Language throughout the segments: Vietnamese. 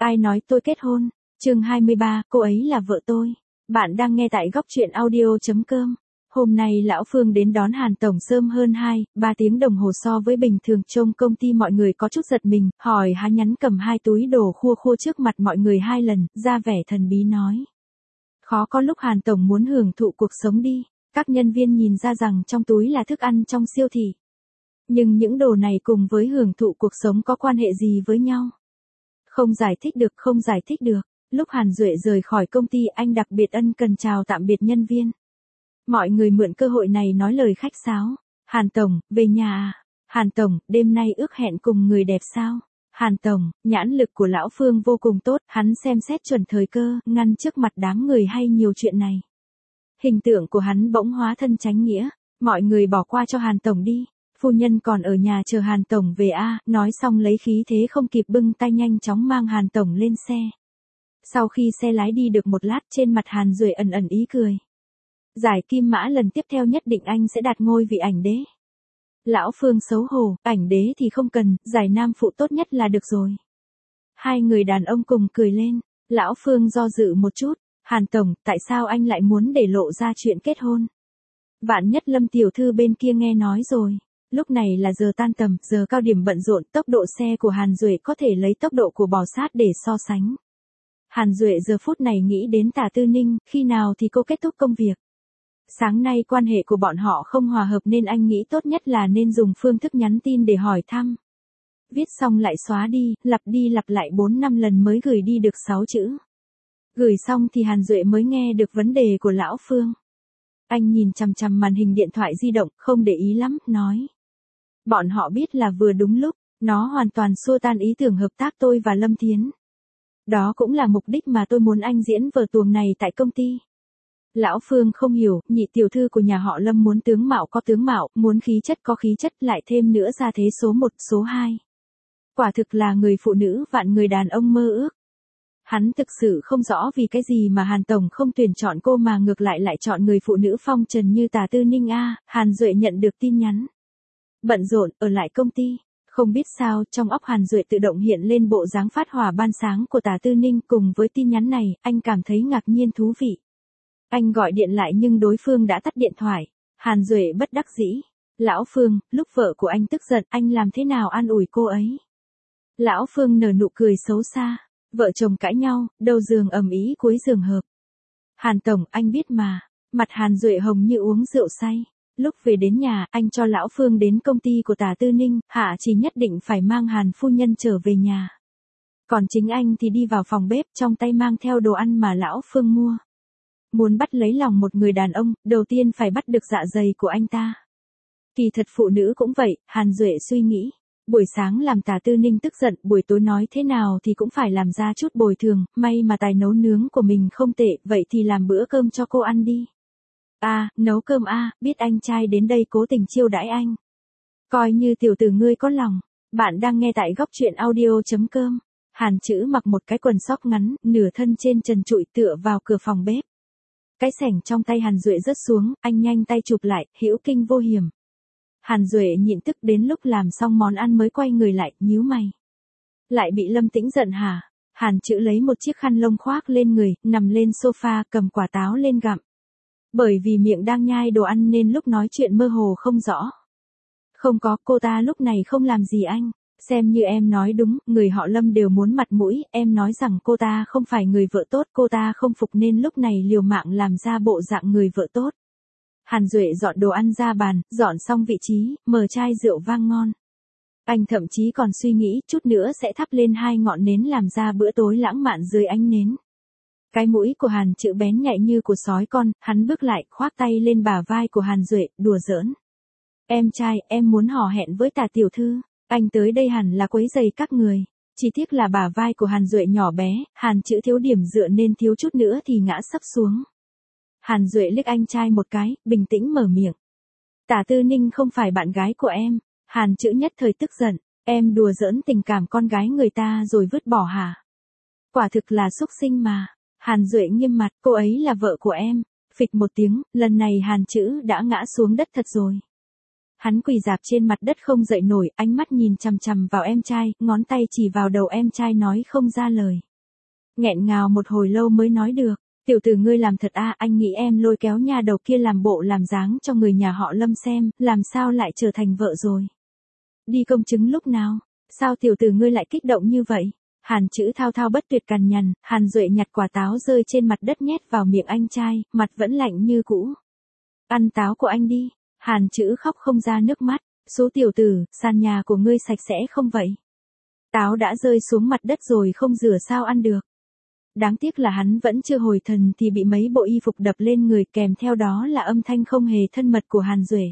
Ai nói tôi kết hôn? Chương 23, cô ấy là vợ tôi. Bạn đang nghe tại góc truyện audio.com. Hôm nay lão Phương đến đón Hàn Tổng sớm hơn 2-3 tiếng đồng hồ so với bình thường. Trông công ty mọi người có chút giật mình, hỏi hắn nhắn cầm 2 túi đồ khua khua trước mặt mọi người 2 lần, ra vẻ thần bí nói. Khó có lúc Hàn Tổng muốn hưởng thụ cuộc sống đi. Các nhân viên nhìn ra rằng trong túi là thức ăn trong siêu thị. Nhưng những đồ này cùng với hưởng thụ cuộc sống có quan hệ gì với nhau? Không giải thích được. Lúc Hàn Duệ rời khỏi công ty, anh đặc biệt ân cần chào tạm biệt nhân viên. Mọi người mượn cơ hội này nói lời khách sáo. Hàn Tổng, về nhà à? Hàn Tổng, đêm nay ước hẹn cùng người đẹp sao? Hàn Tổng, nhãn lực của lão Phương vô cùng tốt, hắn xem xét chuẩn thời cơ, ngăn trước mặt đám người hay nhiều chuyện này. Hình tượng của hắn bỗng hóa thân chánh nghĩa. Mọi người bỏ qua cho Hàn Tổng đi. Phu nhân còn ở nhà chờ Hàn Tổng về à, nói xong lấy khí thế không kịp bưng tay nhanh chóng mang Hàn Tổng lên xe. Sau khi xe lái đi được một lát, trên mặt Hàn Duệ ẩn ẩn ý cười. Giải Kim Mã lần tiếp theo nhất định anh sẽ đạt ngôi vị ảnh đế. Lão Phương xấu hổ, ảnh đế thì không cần, giải nam phụ tốt nhất là được rồi. Hai người đàn ông cùng cười lên. Lão Phương do dự một chút. Hàn Tổng, tại sao anh lại muốn để lộ ra chuyện kết hôn? Vạn nhất Lâm tiểu thư bên kia nghe nói rồi. Lúc này là giờ tan tầm, giờ cao điểm bận rộn, tốc độ xe của Hàn Duệ có thể lấy tốc độ của bò sát để so sánh. Hàn Duệ giờ phút này nghĩ đến Tả Tư Ninh, khi nào thì cô kết thúc công việc. Sáng nay quan hệ của bọn họ không hòa hợp nên anh nghĩ tốt nhất là nên dùng phương thức nhắn tin để hỏi thăm. Viết xong lại xóa đi lặp lại 4-5 lần mới gửi đi được 6 chữ. Gửi xong thì Hàn Duệ mới nghe được vấn đề của lão Phương. Anh nhìn chằm chằm màn hình điện thoại di động, không để ý lắm, nói. Bọn họ biết là vừa đúng lúc, nó hoàn toàn xua tan ý tưởng hợp tác tôi và Lâm Thiến. Đó cũng là mục đích mà tôi muốn anh diễn vở tuồng này tại công ty. Lão Phương không hiểu, nhị tiểu thư của nhà họ Lâm muốn tướng mạo có tướng mạo, muốn khí chất có khí chất, lại thêm nữa ra thế số 1, số 2. Quả thực là người phụ nữ vạn người đàn ông mơ ước. Hắn thực sự không rõ vì cái gì mà Hàn Tổng không tuyển chọn cô mà ngược lại chọn người phụ nữ phong trần như Tả Tư Ninh a. Hàn Duệ nhận được tin nhắn. Bận rộn, ở lại công ty. Không biết sao, trong óc Hàn Duệ tự động hiện lên bộ dáng phát hỏa ban sáng của Tả Tư Ninh, cùng với tin nhắn này, anh cảm thấy ngạc nhiên thú vị. Anh gọi điện lại nhưng đối phương đã tắt điện thoại. Hàn Duệ bất đắc dĩ. Lão Phương, lúc vợ của anh tức giận, anh làm thế nào an ủi cô ấy? Lão Phương nở nụ cười xấu xa. Vợ chồng cãi nhau, đầu giường ầm ĩ cuối giường hợp. Hàn Tổng, anh biết mà. Mặt Hàn Duệ hồng như uống rượu say. Lúc về đến nhà, anh cho lão Phương đến công ty của Tả Tư Ninh, hạ chỉ nhất định phải mang Hàn phu nhân trở về nhà. Còn chính anh thì đi vào phòng bếp, trong tay mang theo đồ ăn mà lão Phương mua. Muốn bắt lấy lòng một người đàn ông, đầu tiên phải bắt được dạ dày của anh ta. Kỳ thật phụ nữ cũng vậy, Hàn Duệ suy nghĩ. Buổi sáng làm Tả Tư Ninh tức giận, buổi tối nói thế nào thì cũng phải làm ra chút bồi thường, may mà tài nấu nướng của mình không tệ, vậy thì làm bữa cơm cho cô ăn đi. Nấu cơm biết anh trai đến đây cố tình chiêu đãi anh. Coi như tiểu tử ngươi có lòng. Bạn đang nghe tại góc truyện audio.com. Hàn Chữ mặc một cái quần sóc ngắn, nửa thân trên trần trụi tựa vào cửa phòng bếp. Cái xẻng trong tay Hàn Duệ rớt xuống, anh nhanh tay chụp lại, hữu kinh vô hiểm. Hàn Duệ nhịn tức đến lúc làm xong món ăn mới quay người lại, nhíu mày. Lại bị Lâm Tĩnh giận hả? Hàn Chữ lấy một chiếc khăn lông khoác lên người, nằm lên sofa, cầm quả táo lên gặm. Bởi vì miệng đang nhai đồ ăn nên lúc nói chuyện mơ hồ không rõ. Không có, cô ta lúc này không làm gì anh. Xem như em nói đúng, người họ Lâm đều muốn mặt mũi, em nói rằng cô ta không phải người vợ tốt, cô ta không phục nên lúc này liều mạng làm ra bộ dạng người vợ tốt. Hàn Duệ dọn đồ ăn ra bàn, dọn xong vị trí, mở chai rượu vang ngon. Anh thậm chí còn suy nghĩ chút nữa sẽ thắp lên 2 ngọn nến làm ra bữa tối lãng mạn dưới ánh nến. Cái mũi của Hàn Chữ bén nhạy như của sói con, hắn bước lại, khoác tay lên bả vai của Hàn Duệ, đùa giỡn. Em trai, em muốn hò hẹn với Tả tiểu thư, anh tới đây hẳn là quấy rầy các người. Chỉ tiếc là bả vai của Hàn Duệ nhỏ bé, Hàn Chữ thiếu điểm dựa nên thiếu chút nữa thì ngã sấp xuống. Hàn Duệ liếc anh trai một cái, bình tĩnh mở miệng. Tả Tư Ninh không phải bạn gái của em. Hàn Chữ nhất thời tức giận, em đùa giỡn tình cảm con gái người ta rồi vứt bỏ hả? Quả thực là xúc sinh mà. Hàn Duệ nghiêm mặt, cô ấy là vợ của em. Phịch một tiếng, lần này Hàn Chữ đã ngã xuống đất thật rồi. Hắn quỳ rạp trên mặt đất không dậy nổi, ánh mắt nhìn chằm chằm vào em trai, ngón tay chỉ vào đầu em trai nói không ra lời. nghẹn ngào một hồi lâu mới nói được. Tiểu tử ngươi làm thật anh nghĩ em lôi kéo nhà đầu kia làm bộ làm dáng cho người nhà họ Lâm xem, làm sao lại trở thành vợ rồi. Đi công chứng lúc nào? Sao tiểu tử ngươi lại kích động như vậy? Hàn Chữ thao thao bất tuyệt cằn nhằn, Hàn Duệ nhặt quả táo rơi trên mặt đất nhét vào miệng anh trai, mặt vẫn lạnh như cũ. Ăn táo của anh đi. Hàn Chữ khóc không ra nước mắt. Số tiểu tử, sàn nhà của ngươi sạch sẽ không vậy? Táo đã rơi xuống mặt đất rồi không rửa sao ăn được. Đáng tiếc là hắn vẫn chưa hồi thần thì bị mấy bộ y phục đập lên người, kèm theo đó là âm thanh không hề thân mật của Hàn Duệ.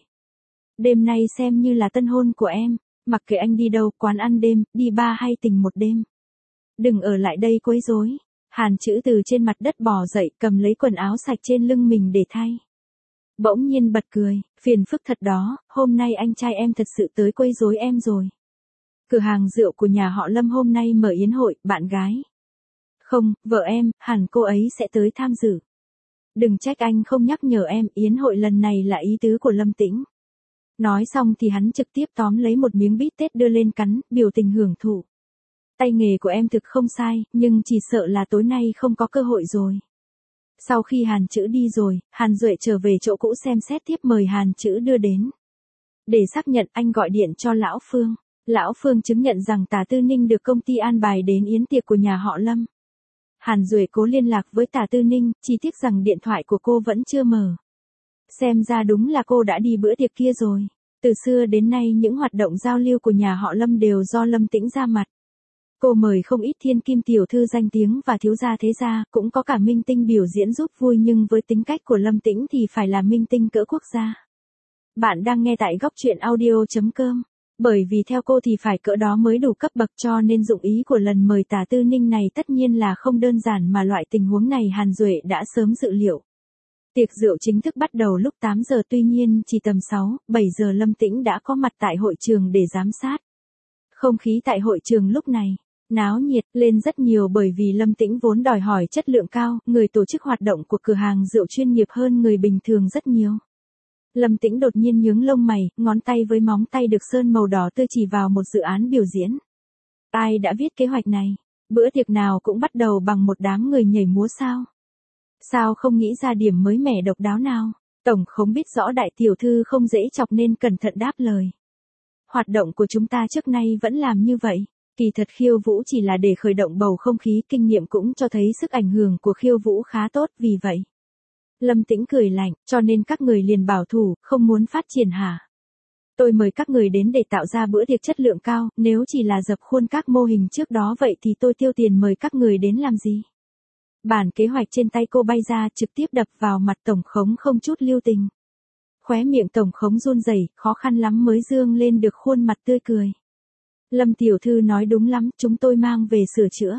Đêm nay xem như là tân hôn của em, mặc kệ anh đi đâu, quán ăn đêm, đi bar hay tình một đêm. Đừng ở lại đây quấy rối. Hàn Chữ từ trên mặt đất bò dậy, cầm lấy quần áo sạch trên lưng mình để thay. Bỗng nhiên bật cười, phiền phức thật đó, hôm nay anh trai em thật sự tới quấy rối em rồi. Cửa hàng rượu của nhà họ Lâm hôm nay mở yến hội, bạn gái. Không, vợ em, hẳn cô ấy sẽ tới tham dự. Đừng trách anh không nhắc nhở em, yến hội lần này là ý tứ của Lâm Tĩnh. Nói xong thì hắn trực tiếp tóm lấy một miếng bít tết đưa lên cắn, biểu tình hưởng thụ. Tay nghề của em thực không sai, nhưng chỉ sợ là tối nay không có cơ hội rồi. Sau khi Hàn Chữ đi rồi, Hàn Duệ trở về chỗ cũ xem xét tiếp mời Hàn Chữ đưa đến. Để xác nhận anh gọi điện cho Lão Phương. Lão Phương chứng nhận rằng Tả Tư Ninh được công ty an bài đến yến tiệc của nhà họ Lâm. Hàn Duệ cố liên lạc với Tả Tư Ninh, chỉ tiếc rằng điện thoại của cô vẫn chưa mở. Xem ra đúng là cô đã đi bữa tiệc kia rồi. Từ xưa đến nay những hoạt động giao lưu của nhà họ Lâm đều do Lâm Tĩnh ra mặt. Cô mời không ít thiên kim tiểu thư danh tiếng và thiếu gia thế gia, cũng có cả minh tinh biểu diễn giúp vui, nhưng với tính cách của Lâm Tĩnh thì phải là minh tinh cỡ quốc gia. Bạn đang nghe tại góc truyện audio.com. Bởi vì theo cô thì phải cỡ đó mới đủ cấp bậc, cho nên dụng ý của lần mời Tả Tư Ninh này tất nhiên là không đơn giản, mà loại tình huống này Hàn Duệ đã sớm dự liệu. Tiệc rượu chính thức bắt đầu lúc 8 giờ, tuy nhiên chỉ tầm 6, 7 giờ Lâm Tĩnh đã có mặt tại hội trường để giám sát. Không khí tại hội trường lúc này náo nhiệt lên rất nhiều, bởi vì Lâm Tĩnh vốn đòi hỏi chất lượng cao, người tổ chức hoạt động của cửa hàng rượu chuyên nghiệp hơn người bình thường rất nhiều. Lâm Tĩnh đột nhiên nhướng lông mày, ngón tay với móng tay được sơn màu đỏ tươi chỉ vào một dự án biểu diễn. Ai đã viết kế hoạch này? Bữa tiệc nào cũng bắt đầu bằng một đám người nhảy múa sao? Sao không nghĩ ra điểm mới mẻ độc đáo nào? Tổng Khống biết rõ đại tiểu thư không dễ chọc nên cẩn thận đáp lời. Hoạt động của chúng ta trước nay vẫn làm như vậy. Kỳ thật khiêu vũ chỉ là để khởi động bầu không khí, kinh nghiệm cũng cho thấy sức ảnh hưởng của khiêu vũ khá tốt, vì vậy. Lâm Tĩnh cười lạnh, cho nên các người liền bảo thủ, không muốn phát triển hả? Tôi mời các người đến để tạo ra bữa tiệc chất lượng cao, nếu chỉ là dập khuôn các mô hình trước đó vậy thì tôi tiêu tiền mời các người đến làm gì? Bản kế hoạch trên tay cô bay ra, trực tiếp đập vào mặt Tổng Khống không chút lưu tình. Khóe miệng Tổng Khống run rẩy, khó khăn lắm mới dương lên được khuôn mặt tươi cười. Lâm tiểu thư nói đúng lắm, chúng tôi mang về sửa chữa.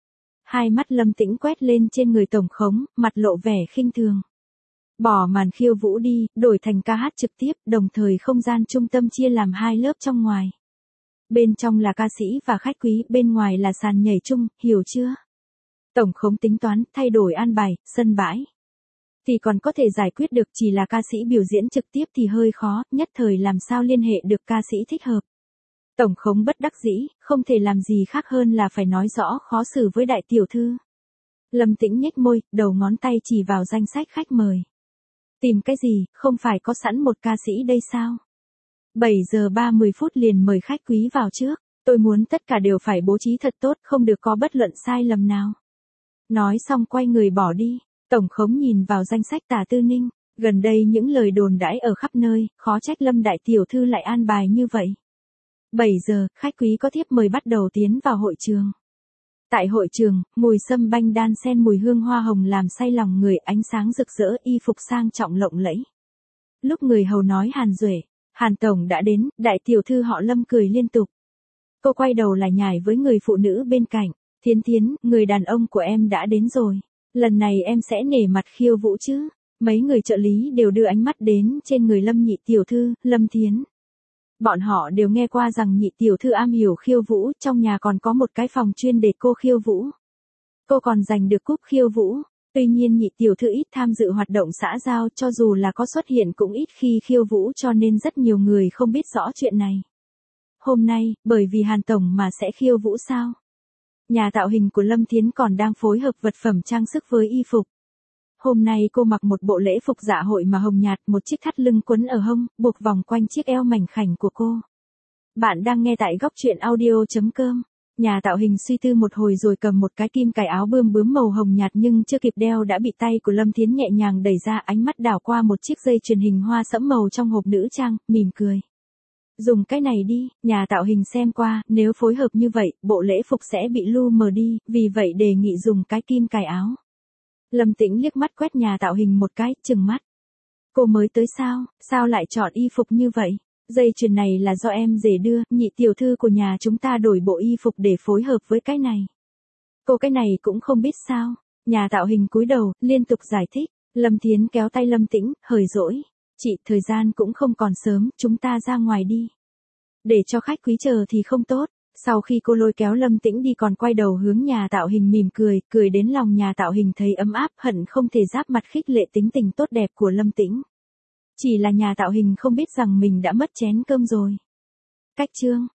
Hai mắt Lâm Tĩnh quét lên trên người Tổng Khống, mặt lộ vẻ khinh thường. Bỏ màn khiêu vũ đi, đổi thành ca hát trực tiếp, đồng thời không gian trung tâm chia làm hai lớp trong ngoài. Bên trong là ca sĩ và khách quý, bên ngoài là sàn nhảy chung, hiểu chưa? Tổng Khống tính toán, thay đổi an bài, sân bãi. Thì còn có thể giải quyết được, chỉ là ca sĩ biểu diễn trực tiếp thì hơi khó, nhất thời làm sao liên hệ được ca sĩ thích hợp. Tổng Khống bất đắc dĩ, không thể làm gì khác hơn là phải nói rõ khó xử với đại tiểu thư. Lâm Tĩnh nhếch môi, đầu ngón tay chỉ vào danh sách khách mời. Tìm cái gì, không phải có sẵn một ca sĩ đây sao? 7 giờ 30 phút liền mời khách quý vào trước, tôi muốn tất cả đều phải bố trí thật tốt, không được có bất luận sai lầm nào. Nói xong quay người bỏ đi, Tổng Khống nhìn vào danh sách Tả Tư Ninh, gần đây những lời đồn đãi ở khắp nơi, khó trách Lâm đại tiểu thư lại an bài như vậy. 7 giờ, khách quý có thiếp mời bắt đầu tiến vào hội trường. Tại hội trường, mùi sâm banh đan xen mùi hương hoa hồng làm say lòng người, ánh sáng rực rỡ, y phục sang trọng lộng lẫy. Lúc người hầu nói Hàn Duệ, Hàn Tổng đã đến, đại tiểu thư họ Lâm cười liên tục. Cô quay đầu lại nhảy với người phụ nữ bên cạnh. Thiến Thiến, người đàn ông của em đã đến rồi. Lần này em sẽ nể mặt khiêu vũ chứ. Mấy người trợ lý đều đưa ánh mắt đến trên người Lâm nhị tiểu thư, Lâm Thiến. Bọn họ đều nghe qua rằng nhị tiểu thư am hiểu khiêu vũ, trong nhà còn có một cái phòng chuyên để cô khiêu vũ. Cô còn giành được cúp khiêu vũ. Tuy nhiên nhị tiểu thư ít tham dự hoạt động xã giao, cho dù là có xuất hiện cũng ít khi khiêu vũ, cho nên rất nhiều người không biết rõ chuyện này. Hôm nay, bởi vì Hàn Tổng mà sẽ khiêu vũ sao? Nhà tạo hình của Lâm Thiến còn đang phối hợp vật phẩm trang sức với y phục. Hôm nay cô mặc một bộ lễ phục dạ hội màu hồng nhạt, một chiếc thắt lưng quấn ở hông, buộc vòng quanh chiếc eo mảnh khảnh của cô. Bạn đang nghe tại góc truyện audio.com. Nhà tạo hình suy tư một hồi rồi cầm một cái kim cài áo bươm bướm màu hồng nhạt nhưng chưa kịp đeo đã bị tay của Lâm Thiến nhẹ nhàng đẩy ra, ánh mắt đảo qua một chiếc dây chuyền hình hoa sẫm màu trong hộp nữ trang, mỉm cười. Dùng cái này đi, nhà tạo hình xem qua, nếu phối hợp như vậy, bộ lễ phục sẽ bị lu mờ đi, vì vậy đề nghị dùng cái kim cài áo. Lâm Tĩnh liếc mắt quét nhà tạo hình một cái, trừng mắt. Cô mới tới sao lại chọn y phục như vậy? Dây chuyền này là do em rể đưa, nhị tiểu thư của nhà chúng ta đổi bộ y phục để phối hợp với cái này. Cô cái này cũng không biết sao? Nhà tạo hình cúi đầu, liên tục giải thích. Lâm Thiến kéo tay Lâm Tĩnh, hời dỗi. Chị, thời gian cũng không còn sớm, chúng ta ra ngoài đi. Để cho khách quý chờ thì không tốt. Sau khi cô lôi kéo Lâm Tĩnh đi còn quay đầu hướng nhà tạo hình mỉm cười, cười đến lòng nhà tạo hình thấy ấm áp, hận không thể giáp mặt khích lệ tính tình tốt đẹp của Lâm Tĩnh. Chỉ là nhà tạo hình không biết rằng mình đã mất chén cơm rồi. Cách chương